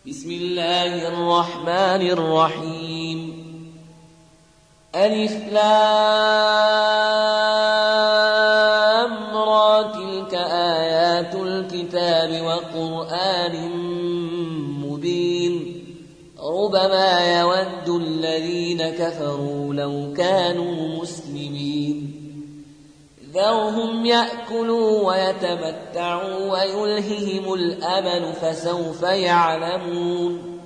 بسم الله الرحمن الرحيم. ألف لام را تلك آيات الكتاب وقرآن مبين ربما يود الذين كفروا لو كانوا مسلمين ذرهم يأكلوا ويتمتعوا ويلههم الأمل فسوف يعلمون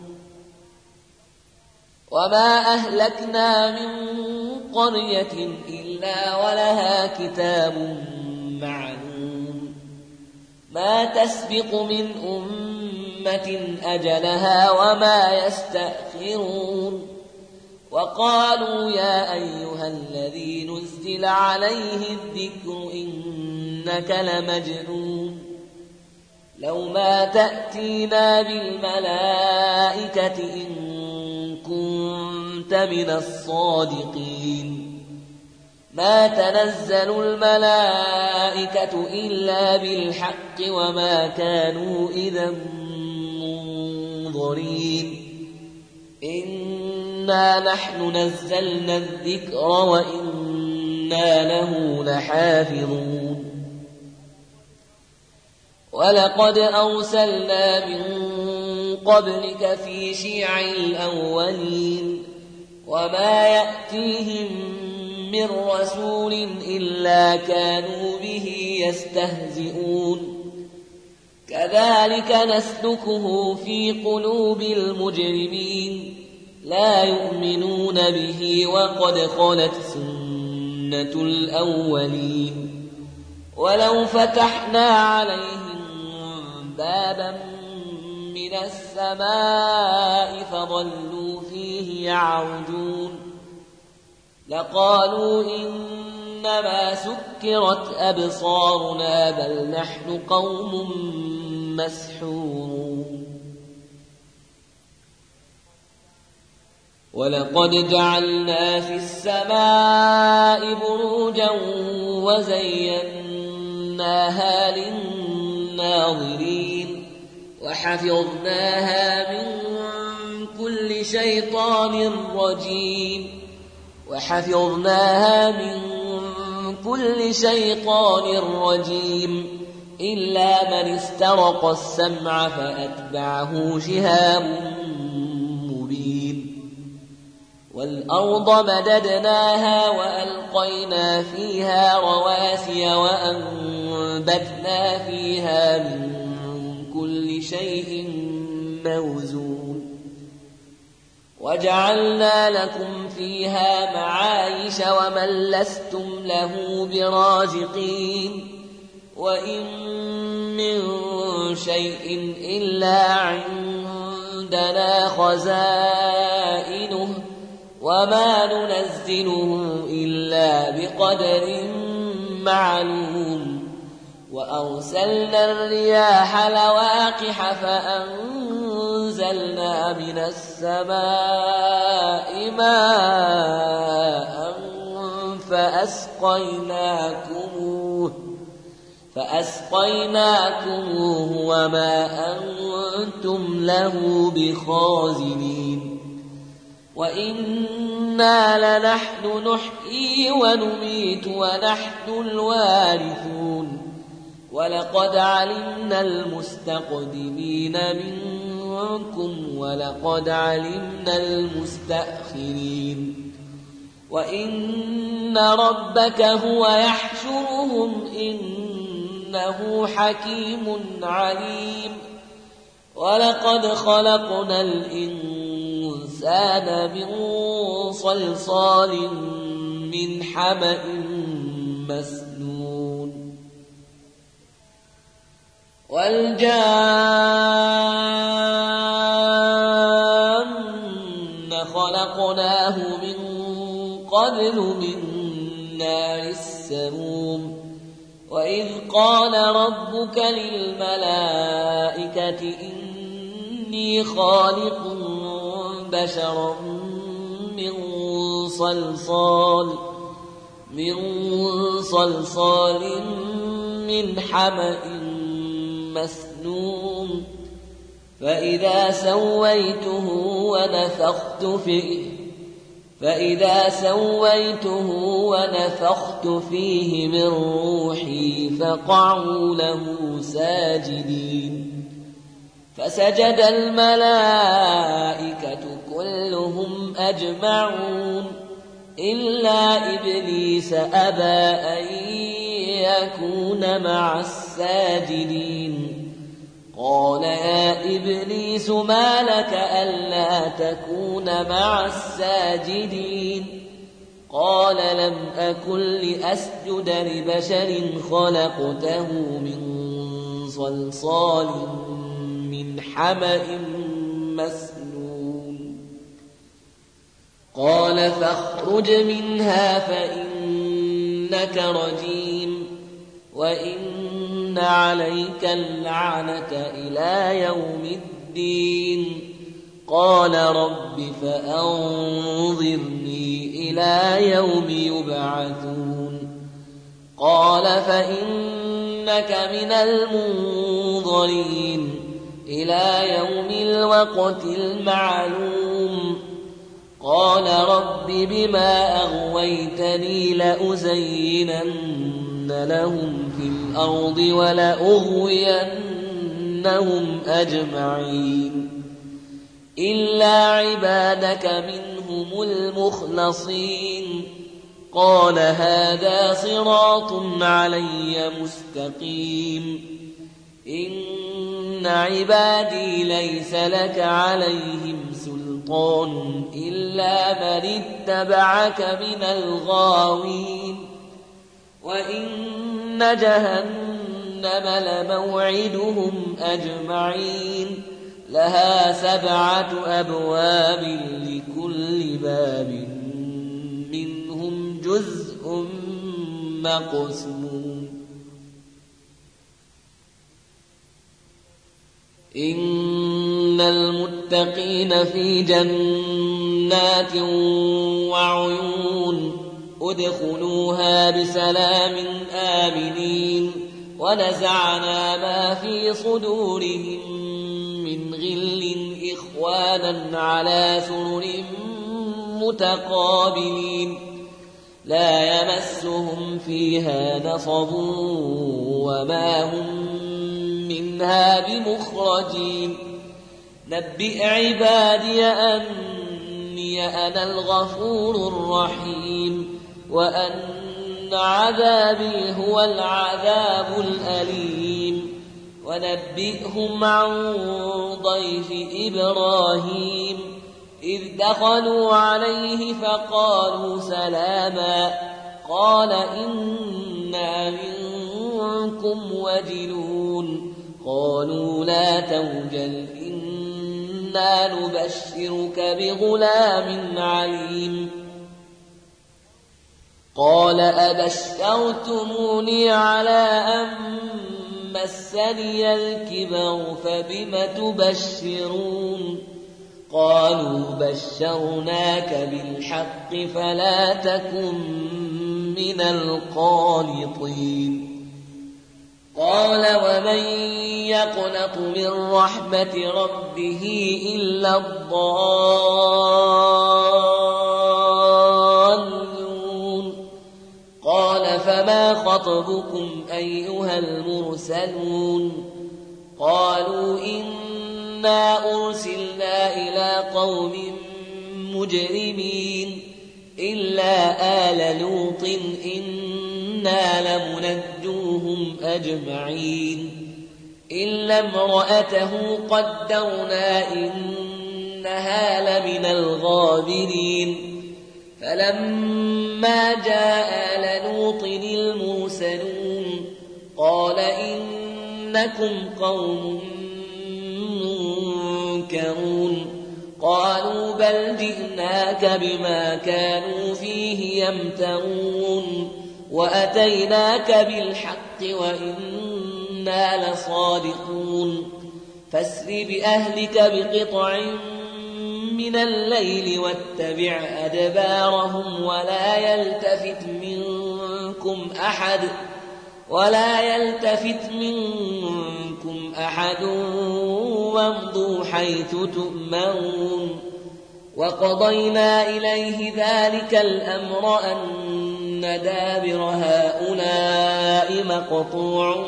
وما أهلكنا من قرية إلا ولها كتاب معلوم ما تسبق من أمة أجلها وما يستأخرون وقالوا يا أيها الذي نزل عليه الذكر إنك لمجنون لو ما تأتينا بالملائكة إن كنت من الصادقين ما تنزل الملائكة إلا بالحق وما كانوا إذا منظرين إنا نحن نزلنا الذكر وإنا له لحافظون ولقد أرسلنا من قبلك في شيع الأولين وما يأتيهم من رسول إلا كانوا به يستهزئون كذلك نسلكه في قلوب المجرمين لا يؤمنون به وقد خلت سنة الأولين ولو فتحنا عليهم بابا من السماء فظلوا فيه يعرجون لقالوا إنما سكرت أبصارنا بل نحن قوم مسحورون ولقد جعلنا في السماء بروجا وزيناها للناظرين وحفظناها من كل شيطان رجيم إلا من استرق السمع فأتبعه شهاب مبين والأرض مددناها وألقينا فيها رواسي وأنبتنا فيها من كل شيء موزون وجعلنا لكم فيها معايش ومن لستم له برازقين وإن من شيء إلا عندنا خزائنه وما ننزله إلا بقدر معلوم وأرسلنا الرياح لواقح فأنزلنا من السماء ماء فأسقيناكموه وما أنتم له بخازنين وإنا لنحن نحيي ونميت ونحن الوارثون ولقد علمنا المستقدمين منكم ولقد علمنا المستأخرين وإن ربك هو يحشرهم إنه حكيم عليم ولقد خلقنا الإنسان من صلصال من حمأ مسنون والجان خلقناه من قبل من نار السموم وإذ قال ربك للملائكة إني خالق بشرا من صلصال من حمأ مسنون فإذا سويته ونفخت فيه من روحي فقعوا له ساجدين فسجد الملائكة كلهم أجمعون إلا إبليس أبى أن يكون مع الساجدين قال يا إبليس ما لك ألا تكون مع الساجدين قال لم أكن لأسجد لبشر خلقته من صلصال من حمأ مسنون قال فاخرج منها فإنك رجيم وإن عليك اللعنة إلى يوم الدين قال رب فأنظرني إلى يوم يبعثون قال فإنك من المنظرين إلى يوم الوقت المعلوم قال رب بما أغويتني لأزينن لهم في الأرض ولأغوينهم أجمعين إلا عبادك منهم المخلصين قال هذا صراط علي مستقيم إن عبادي ليس لك عليهم سلطان إلا من اتبعك من الغاوين وإن جهنم لموعدهم أجمعين لها 7 أبواب لكل باب منهم جزء مقسوم إن المتقين في جنات وعيون ادخلوها بسلام آمنين ونزعنا ما في صدورهم من غل إخوانا على سرر متقابلين لا يمسهم فيها نصب وما هم منها بمخرجين نبئ عبادي أني أنا الغفور الرحيم وأن عذابي هو العذاب الأليم ونبئهم عن ضيف إبراهيم إذ دخلوا عليه فقالوا سلاما قال إنا منكم وجلون قالوا لا توجل إنا نبشرك بغلام عليم قال أبشرتموني على أن مسني الكبر فبم تبشرون قالوا بشرناك بالحق فلا تكن من القانطين قال ومن يقنط من رحمة ربه إلا الضالون قال فما خطبكم أيها المرسلون قالوا إنا أرسلنا إلى قوم مجرمين إلا آل لوط إنا لمنجوهم أجمعين إلا امرأته قدرنا إنها لمن الغابرين فلما جاء آل لوط المرسلون قال إنكم قوم منكرون قالوا بل جئناك بما كانوا فيه يمترون وأتيناك بالحق وإنا لصادقون فاسر بأهلك بقطع من الليل واتبع أدبارهم ولا يلتفت منكم أحد وامضوا حيث تؤمرون وقضينا إليه ذلك الأمر أن دابر هؤلاء مقطوع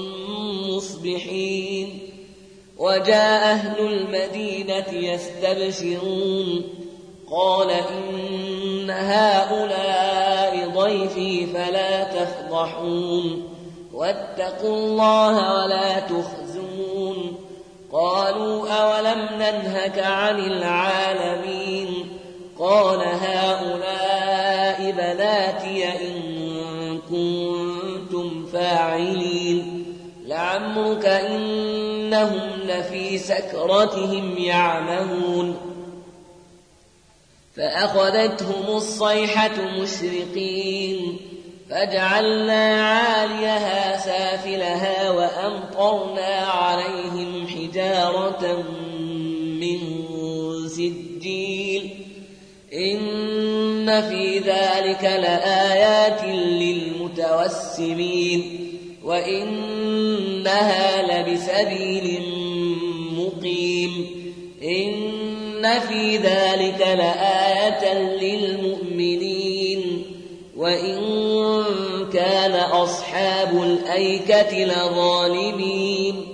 مصبحين وجاء أهل المدينة يستبشرون قال إن هؤلاء ضيفي فلا تفضحون واتقوا الله ولا تخزون قالوا أولم ننهك عن العالمين قال هؤلاء بناتي إن كنتم فاعلين لعمرك إنهم لفي سكرتهم يعمهون فأخذتهم الصيحة مشرقين فجعلنا عاليها سافلها وأمطرنا عليهم حجارة من سجيل إن في ذلك لآيات للمتوسمين وإنها لبسبيل مقيم إن في ذلك لآية للمؤمنين وإن كان أصحاب الأيكة لظالمين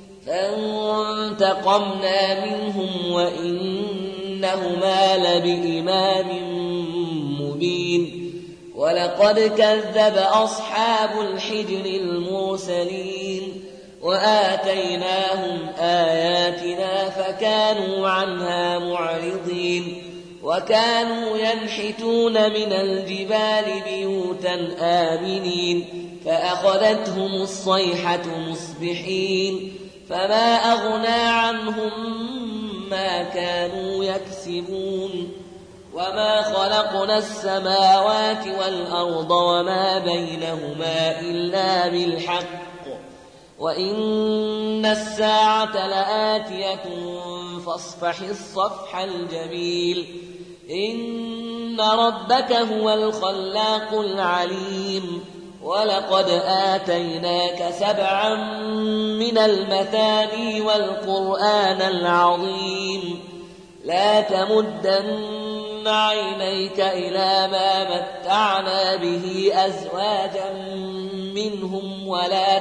فانتقمنا منهم وإنهما لبإمام مبين ولقد كذب أصحاب الحجر المرسلين وآتيناهم آياتنا فكانوا عنها معرضين وكانوا ينحتون من الجبال بيوتا آمنين فأخذتهم الصيحة مصبحين فما أغنى عنهم ما كانوا يكسبون وما خلقنا السماوات والأرض وما بينهما إلا بالحق وإن الساعة لآتية فاصفح الصفح الجميل إن ربك هو الخلاق العليم ولقد آتيناك 7 من المثاني والقرآن العظيم لا تمدن عينيك إلى ما متعنا به أزواجا منهم ولا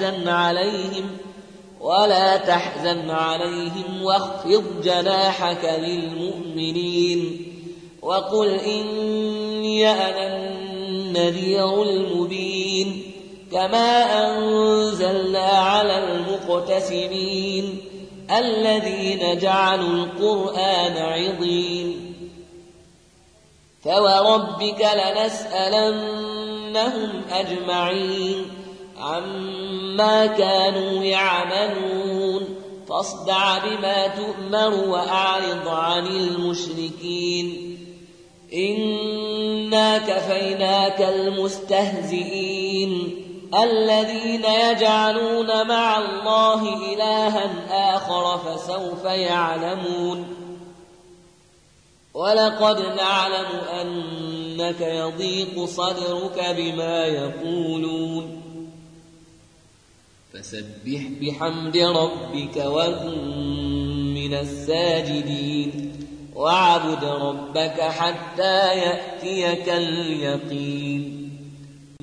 تحزن عليهم واخفض جناحك للمؤمنين وقل إني أنا النذير المبين كما أنزلنا على المقتسمين الذين جعلوا القرآن عضين فوربك لنسألنهم أجمعين عما كانوا يعملون فاصدع بما تؤمر وأعرض عن المشركين إنا كفيناك المستهزئين الذين يجعلون مع الله إلها آخر فسوف يعلمون ولقد نعلم أنك يضيق صدرك بما يقولون فسبح بحمد ربك وكن من الساجدين واعبد ربك حتى يأتيك اليقين